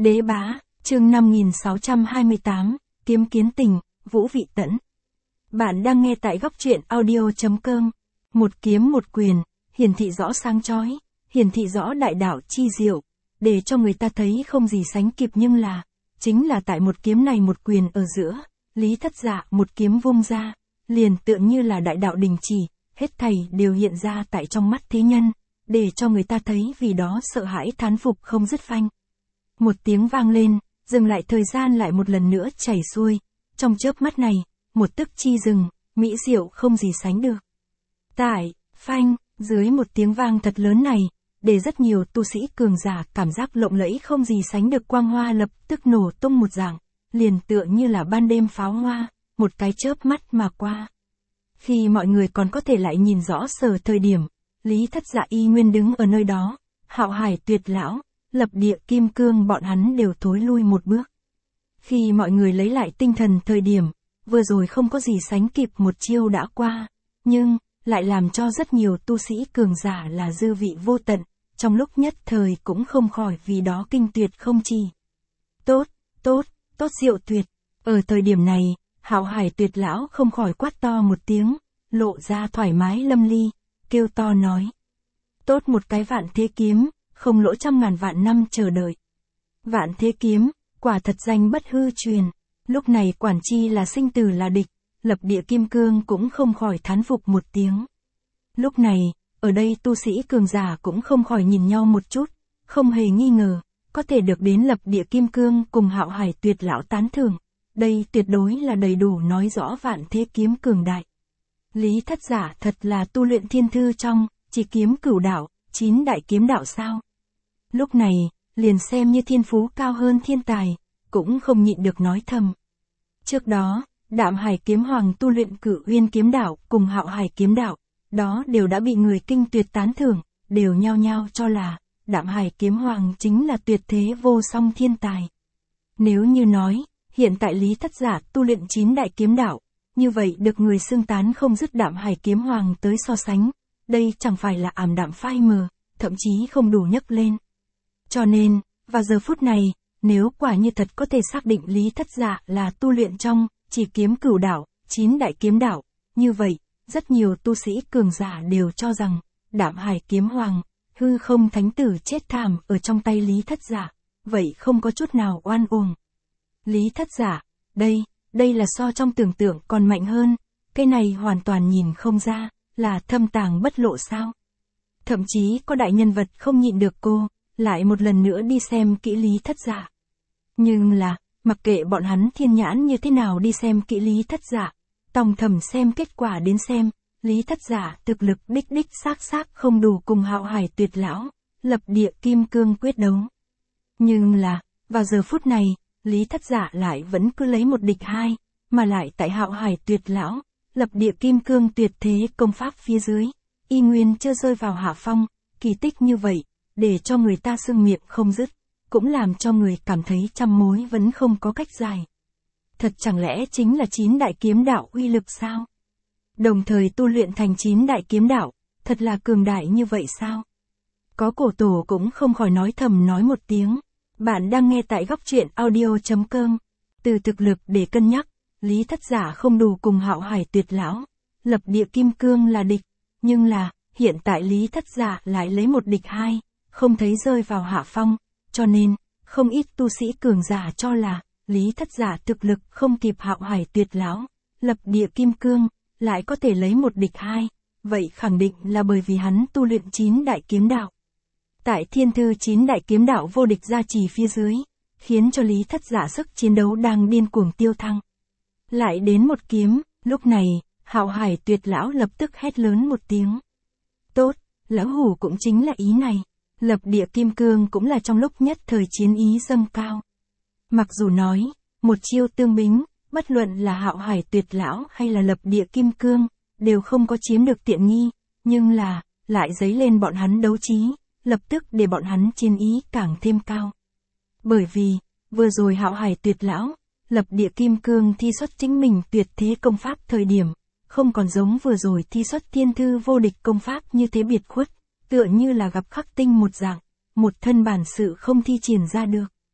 Đế bá, chương 5628, kiếm kiến tình, Vũ Vị Tẫn. Bạn đang nghe tại góc truyện audio.com. Một kiếm một quyền, hiển thị rõ sáng chói, hiển thị rõ đại đạo chi diệu, để cho người ta thấy không gì sánh kịp, nhưng là, chính là tại một kiếm này một quyền ở giữa, Lý Thất Dạ một kiếm vung ra, liền tựa như là đại đạo đình chỉ, hết thảy đều hiện ra tại trong mắt thế nhân, để cho người ta thấy vì đó sợ hãi thán phục không dứt phanh. Một tiếng vang lên, dừng lại thời gian lại một lần nữa chảy xuôi, trong chớp mắt này, một tức chi dừng, mỹ diệu không gì sánh được. Tại, phanh, dưới một tiếng vang thật lớn này, để rất nhiều tu sĩ cường giả cảm giác lộng lẫy không gì sánh được, quang hoa lập tức nổ tung một dạng, liền tựa như là ban đêm pháo hoa, một cái chớp mắt mà qua. Khi mọi người còn có thể lại nhìn rõ sở thời điểm, Lý Thất Dạ y nguyên đứng ở nơi đó, Hạo Hải Tuyệt Lão, Lập Địa Kim Cương bọn hắn đều thối lui một bước. Khi mọi người lấy lại tinh thần thời điểm, vừa rồi không có gì sánh kịp một chiêu đã qua, nhưng, lại làm cho rất nhiều tu sĩ cường giả là dư vị vô tận, trong lúc nhất thời cũng không khỏi vì đó kinh tuyệt không chỉ. Tốt, diệu tuyệt. Ở thời điểm này, Hạo Hải Tuyệt Lão không khỏi quát to một tiếng, lộ ra thoải mái lâm ly, kêu to nói. Tốt một cái Vạn Thế Kiếm, không lỗ trăm ngàn vạn năm chờ đợi. Vạn Thế Kiếm, quả thật danh bất hư truyền. Lúc này quản chi là sinh tử là địch, Lập Địa Kim Cương cũng không khỏi thán phục một tiếng. Lúc này, ở đây tu sĩ cường giả cũng không khỏi nhìn nhau một chút, không hề nghi ngờ, có thể được đến Lập Địa Kim Cương cùng Hạo Hải Tuyệt Lão tán thưởng, đây tuyệt đối là đầy đủ nói rõ Vạn Thế Kiếm cường đại. Lý Thất Dạ thật là tu luyện thiên thư trong, chỉ kiếm cửu đạo, 9 đại kiếm đạo sao? Lúc này, liền xem như thiên phú cao hơn thiên tài, cũng không nhịn được nói thầm. Trước đó, Đạm Hải Kiếm Hoàng tu luyện Cửu Uyên Kiếm Đạo cùng Hạo Hải Kiếm Đạo, đó đều đã bị người kinh tuyệt tán thưởng, đều nhao nhao cho là, Đạm Hải Kiếm Hoàng chính là tuyệt thế vô song thiên tài. Nếu như nói, hiện tại Lý Thất Dạ tu luyện 9 đại kiếm đạo, như vậy được người xưng tán không dứt Đạm Hải Kiếm Hoàng tới so sánh, đây chẳng phải là ảm đạm phai mờ, thậm chí không đủ nhấc lên. Cho nên, vào giờ phút này, nếu quả như thật có thể xác định Lý Thất Dạ là tu luyện trong, chỉ kiếm cửu đạo, 9 đại kiếm đạo, như vậy, rất nhiều tu sĩ cường giả đều cho rằng, Đạm Hải Kiếm Hoàng, hư không thánh tử chết thảm ở trong tay Lý Thất Dạ, vậy không có chút nào oan uổng. Lý Thất Dạ, đây là so trong tưởng tượng còn mạnh hơn, cái này hoàn toàn nhìn không ra, là thâm tàng bất lộ sao. Thậm chí có đại nhân vật không nhịn được cô, lại một lần nữa đi xem kỹ Lý Thất Dạ. Nhưng là, mặc kệ bọn hắn thiên nhãn như thế nào đi xem kỹ Lý Thất Dạ, tòng thầm xem kết quả đến xem, Lý Thất Dạ thực lực đích xác không đủ cùng Hạo Hải Tuyệt Lão, Lập Địa Kim Cương quyết đấu. Nhưng là, vào giờ phút này, Lý Thất Dạ lại vẫn cứ lấy một địch hai, mà lại tại Hạo Hải Tuyệt Lão, Lập Địa Kim Cương tuyệt thế công pháp phía dưới, y nguyên chưa rơi vào hạ phong, kỳ tích như vậy, để cho người ta sưng miệng không dứt, cũng làm cho người cảm thấy trăm mối vẫn không có cách giải. Thật chẳng lẽ chính là 9 đại kiếm đạo uy lực sao? Đồng thời tu luyện thành 9 đại kiếm đạo, thật là cường đại như vậy sao? Có cổ tổ cũng không khỏi nói thầm nói một tiếng. Bạn đang nghe tại góc truyện audio.com. Từ thực lực để cân nhắc, Lý Thất Dạ không đủ cùng Hạo Hải Tuyệt Lão, Lập Địa Kim Cương là địch, nhưng là, hiện tại Lý Thất Dạ lại lấy một địch hai, không thấy rơi vào hạ phong, cho nên, không ít tu sĩ cường giả cho là, Lý Thất Dạ thực lực không kịp Hạo Hải Tuyệt Lão, Lập Địa Kim Cương, lại có thể lấy một địch hai, vậy khẳng định là bởi vì hắn tu luyện 9 đại kiếm đạo. Tại thiên thư 9 đại kiếm đạo vô địch gia trì phía dưới, khiến cho Lý Thất Dạ sức chiến đấu đang điên cuồng tiêu thăng. Lại đến một kiếm, lúc này, Hạo Hải Tuyệt Lão lập tức hét lớn một tiếng. Tốt, lão hủ cũng chính là ý này, Lập Địa Kim Cương cũng là trong lúc nhất thời chiến ý dâng cao. Mặc dù nói, một chiêu tương bính, bất luận là Hạo Hải Tuyệt Lão hay là Lập Địa Kim Cương, đều không có chiếm được tiện nghi, nhưng là, lại dấy lên bọn hắn đấu trí, lập tức để bọn hắn chiến ý càng thêm cao. Bởi vì, vừa rồi Hạo Hải Tuyệt Lão, Lập Địa Kim Cương thi xuất chính mình tuyệt thế công pháp thời điểm, không còn giống vừa rồi thi xuất thiên thư vô địch công pháp như thế biệt khuất, tựa như là gặp khắc tinh một dạng, một thân bản sự không thi triển ra được.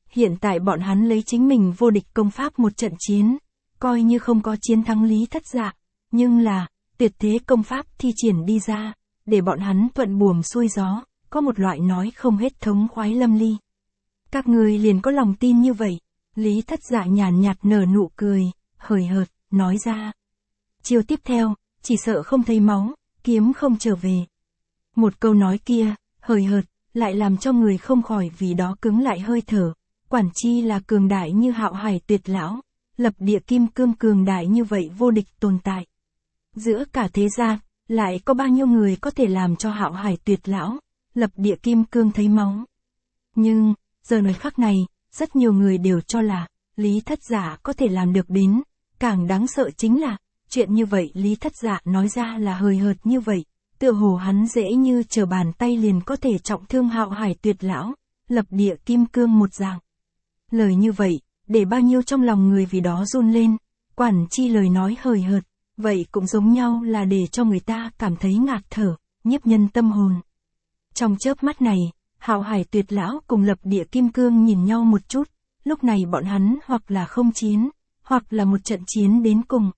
hiện tại bọn hắn lấy chính mình vô địch công pháp một trận chiến, coi như không có chiến thắng Lý Thất Dạ, nhưng là, tuyệt thế công pháp thi triển đi ra, để bọn hắn thuận buồm xuôi gió, có một loại nói không hết thống khoái lâm ly. Các ngươi liền có lòng tin như vậy, Lý Thất Dạ nhàn nhạt nở nụ cười, hời hợt, nói ra. Chiêu tiếp theo, chỉ sợ không thấy máu, kiếm không trở về. Một câu nói kia, hời hợt, lại làm cho người không khỏi vì đó cứng lại hơi thở, quản chi là cường đại như Hạo Hải Tuyệt lão, lập địa kim cương cường đại như vậy vô địch tồn tại. Giữa cả thế gian, lại có bao nhiêu người có thể làm cho Hạo Hải Tuyệt lão, lập địa kim cương thấy máu. Nhưng, giờ này khắc này, rất nhiều người đều cho là, Lý Thất Dạ có thể làm được đến, càng đáng sợ chính là, chuyện như vậy Lý Thất Dạ nói ra là hời hợt như vậy, tựa hồ hắn dễ như trở bàn tay liền có thể trọng thương Hạo Hải Tuyệt lão, lập địa kim cương một dạng. Lời như vậy, để bao nhiêu trong lòng người vì đó run lên, quản chi lời nói hời hợt, vậy cũng giống nhau là để cho người ta cảm thấy ngạt thở, nhiếp nhân tâm hồn. Trong chớp mắt này, Hạo Hải Tuyệt lão cùng lập địa kim cương nhìn nhau một chút, lúc này bọn hắn hoặc là không chiến, hoặc là một trận chiến đến cùng.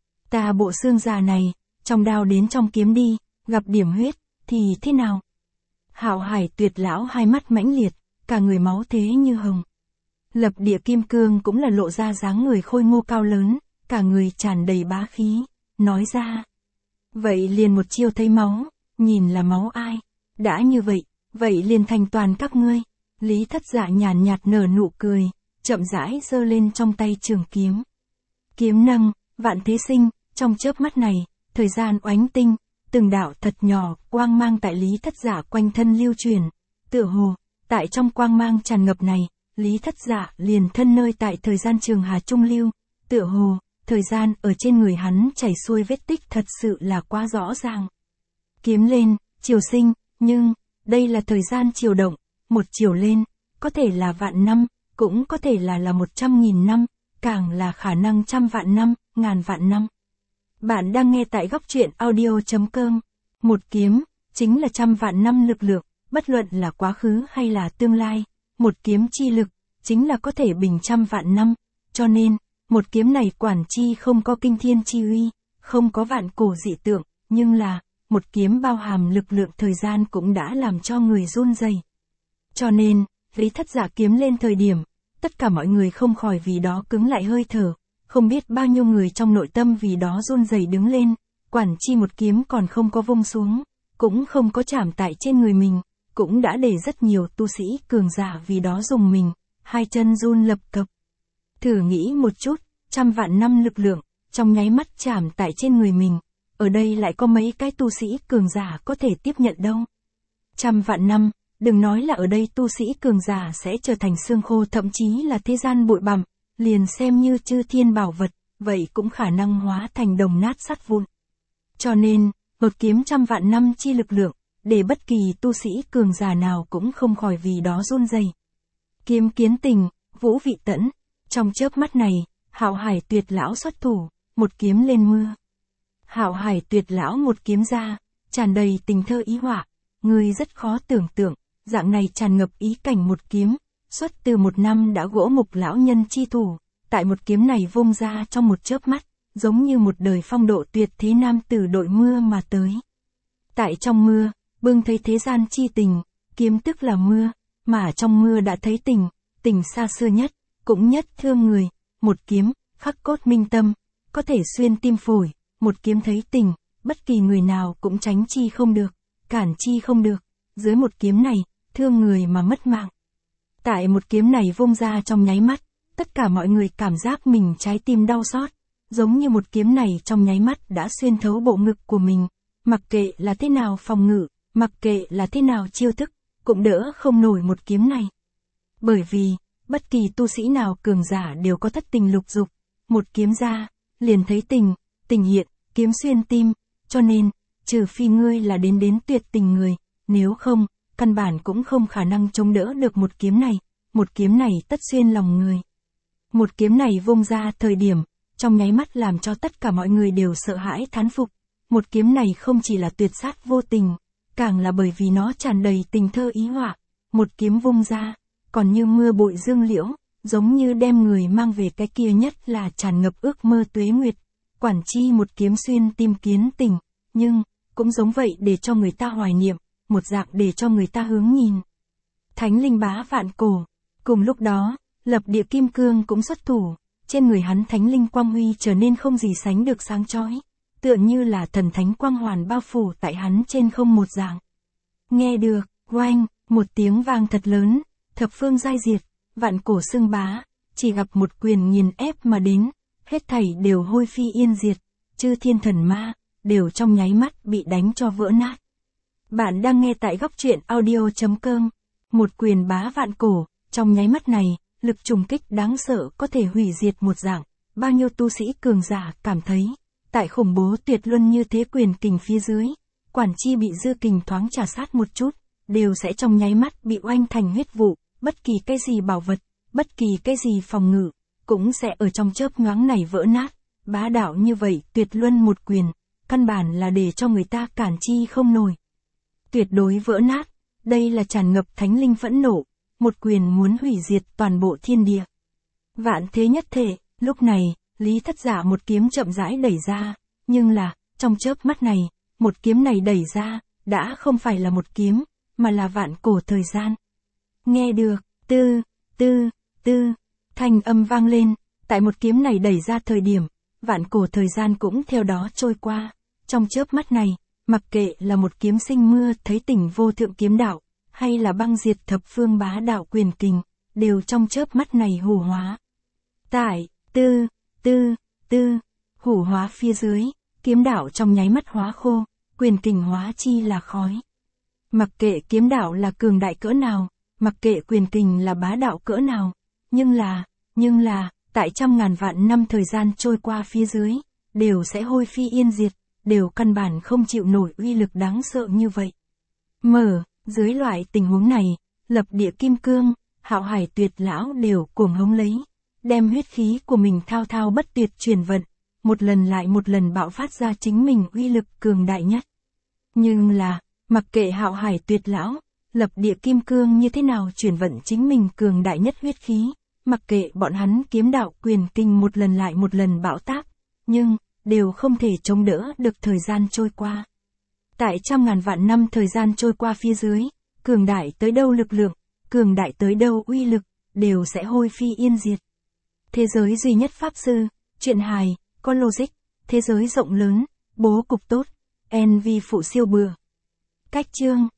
Ta bộ xương già này, trong đao đến trong kiếm đi, gặp điểm huyết, thì thế nào? Hạo Hải Tuyệt lão hai mắt mãnh liệt, cả người máu thế như hồng. Lập địa kim cương cũng là lộ ra dáng người khôi ngô cao lớn, cả người tràn đầy bá khí, nói ra. Vậy liền một chiêu thấy máu, nhìn là máu ai? Đã như vậy liền thành toàn các ngươi. Lý Thất Dạ nhàn nhạt nở nụ cười, chậm rãi giơ lên trong tay trường kiếm. Kiếm nâng, vạn thế sinh, trong chớp mắt này, thời gian oánh tinh, từng đạo thật nhỏ, quang mang tại Lý Thất Dạ quanh thân lưu truyền, tựa hồ, tại trong quang mang tràn ngập này, Lý Thất Dạ liền thân nơi tại thời gian trường hà trung lưu, tựa hồ, thời gian ở trên người hắn chảy xuôi vết tích thật sự là quá rõ ràng. Kiếm lên, chiều sinh, nhưng, đây là thời gian chiều động, một chiều lên, có thể là vạn năm, cũng có thể là 100.000 năm, càng là khả năng trăm vạn năm, ngàn vạn năm. Bạn đang nghe tại góc truyện audio.com. Một kiếm, chính là trăm vạn năm lực lượng, bất luận là quá khứ hay là tương lai. Một kiếm chi lực, chính là có thể bình trăm vạn năm. Cho nên, một kiếm này quản chi không có kinh thiên chi uy, không có vạn cổ dị tượng, nhưng là, một kiếm bao hàm lực lượng thời gian cũng đã làm cho người run rẩy. Cho nên, Lý Thất Dạ kiếm lên thời điểm, tất cả mọi người không khỏi vì đó cứng lại hơi thở, không biết bao nhiêu người trong nội tâm vì đó run rẩy đứng lên, quản chi một kiếm còn không có vung xuống, cũng không có chạm tại trên người mình, cũng đã để rất nhiều tu sĩ cường giả vì đó dùng mình, hai chân run lập cập. Thử nghĩ một chút, trăm vạn năm lực lượng, trong nháy mắt chạm tại trên người mình, ở đây lại có mấy cái tu sĩ cường giả có thể tiếp nhận đâu. Trăm vạn năm, đừng nói là ở đây tu sĩ cường giả sẽ trở thành xương khô, thậm chí là thế gian bụi bặm, liền xem như chư thiên bảo vật, vậy cũng khả năng hóa thành đồng nát sắt vụn. Cho nên, một kiếm trăm vạn năm chi lực lượng, để bất kỳ tu sĩ cường giả nào cũng không khỏi vì đó run rẩy. Kiếm kiến tình, vũ vị tẫn, trong chớp mắt này, Hạo Hải Tuyệt lão xuất thủ, một kiếm lên mưa. Hạo Hải Tuyệt lão một kiếm ra, tràn đầy tình thơ ý họa, người rất khó tưởng tượng, dạng này tràn ngập ý cảnh một kiếm, xuất từ một năm đã gỗ mục lão nhân chi thủ, tại một kiếm này vung ra trong một chớp mắt, giống như một đời phong độ tuyệt thế nam tử đội mưa mà tới. Tại trong mưa, bưng thấy thế gian chi tình, kiếm tức là mưa, mà trong mưa đã thấy tình, tình xa xưa nhất, cũng nhất thương người, một kiếm, khắc cốt minh tâm, có thể xuyên tim phổi, một kiếm thấy tình, bất kỳ người nào cũng tránh chi không được, cản chi không được, dưới một kiếm này, thương người mà mất mạng. Tại một kiếm này vung ra trong nháy mắt, tất cả mọi người cảm giác mình trái tim đau xót, giống như một kiếm này trong nháy mắt đã xuyên thấu bộ ngực của mình, mặc kệ là thế nào phòng ngự, mặc kệ là thế nào chiêu thức, cũng đỡ không nổi một kiếm này. Bởi vì, bất kỳ tu sĩ nào cường giả đều có thất tình lục dục, một kiếm ra, liền thấy tình, tình hiện, kiếm xuyên tim, cho nên, trừ phi ngươi là đến tuyệt tình người, nếu không, căn bản cũng không khả năng chống đỡ được một kiếm này tất xuyên lòng người. Một kiếm này vung ra thời điểm, trong nháy mắt làm cho tất cả mọi người đều sợ hãi thán phục, một kiếm này không chỉ là tuyệt sát vô tình, càng là bởi vì nó tràn đầy tình thơ ý họa, một kiếm vung ra, còn như mưa bụi dương liễu, giống như đem người mang về cái kia nhất là tràn ngập ước mơ tuế nguyệt, quản chi một kiếm xuyên tim kiến tình, nhưng, cũng giống vậy để cho người ta hoài niệm, một dạng để cho người ta hướng nhìn. Thánh linh bá vạn cổ, cùng lúc đó, lập địa kim cương cũng xuất thủ, trên người hắn thánh linh quang huy trở nên không gì sánh được sáng chói, tựa như là thần thánh quang hoàn bao phủ tại hắn trên không một dạng. Nghe được, oanh, một tiếng vang thật lớn, thập phương giai diệt, vạn cổ xưng bá, chỉ gặp một quyền nghiền ép mà đến, hết thảy đều hôi phi yên diệt, chư thiên thần ma, đều trong nháy mắt bị đánh cho vỡ nát. Bạn đang nghe tại góc truyện audio.com, một quyền bá vạn cổ, trong nháy mắt này, lực trùng kích đáng sợ có thể hủy diệt một dạng, bao nhiêu tu sĩ cường giả cảm thấy, tại khủng bố tuyệt luân như thế quyền kình phía dưới, quản chi bị dư kình thoáng trà sát một chút, đều sẽ trong nháy mắt bị oanh thành huyết vụ, bất kỳ cái gì bảo vật, bất kỳ cái gì phòng ngự, cũng sẽ ở trong chớp nhoáng này vỡ nát, bá đạo như vậy tuyệt luân một quyền, căn bản là để cho người ta cản chi không nổi. Tuyệt đối vỡ nát, đây là tràn ngập thánh linh phẫn nộ, một quyền muốn hủy diệt toàn bộ thiên địa. Vạn thế nhất thể, lúc này, Lý Thất Giả một kiếm chậm rãi đẩy ra, nhưng là, trong chớp mắt này, một kiếm này đẩy ra, đã không phải là một kiếm, mà là vạn cổ thời gian. Nghe được, tư, thanh âm vang lên, tại một kiếm này đẩy ra thời điểm, vạn cổ thời gian cũng theo đó trôi qua. Trong chớp mắt này, mặc kệ là một kiếm sinh mưa thấy tỉnh vô thượng kiếm đạo, hay là băng diệt thập phương bá đạo quyền kình, đều trong chớp mắt này hủ hóa. Tại, hủ hóa phía dưới, kiếm đạo trong nháy mắt hóa khô, quyền kình hóa chi là khói. Mặc kệ kiếm đạo là cường đại cỡ nào, mặc kệ quyền kình là bá đạo cỡ nào, nhưng là, tại trăm ngàn vạn năm thời gian trôi qua phía dưới, đều sẽ hôi phi yên diệt, đều căn bản không chịu nổi uy lực đáng sợ như vậy. Dưới loại tình huống này, lập địa kim cương, Hạo Hải Tuyệt lão đều cuồng hống lấy, đem huyết khí của mình thao thao bất tuyệt truyền vận, một lần lại một lần bạo phát ra chính mình uy lực cường đại nhất. Nhưng là, mặc kệ Hạo Hải Tuyệt lão, lập địa kim cương như thế nào truyền vận chính mình cường đại nhất huyết khí, mặc kệ bọn hắn kiếm đạo quyền kinh một lần lại một lần bạo tác, nhưng, đều không thể chống đỡ được thời gian trôi qua. Tại trăm ngàn vạn năm thời gian trôi qua phía dưới, cường đại tới đâu lực lượng, cường đại tới đâu uy lực, đều sẽ hôi phi yên diệt. Thế giới duy nhất pháp sư, truyện hài, có logic, thế giới rộng lớn, bố cục tốt, NV phụ siêu bừa. Cách chương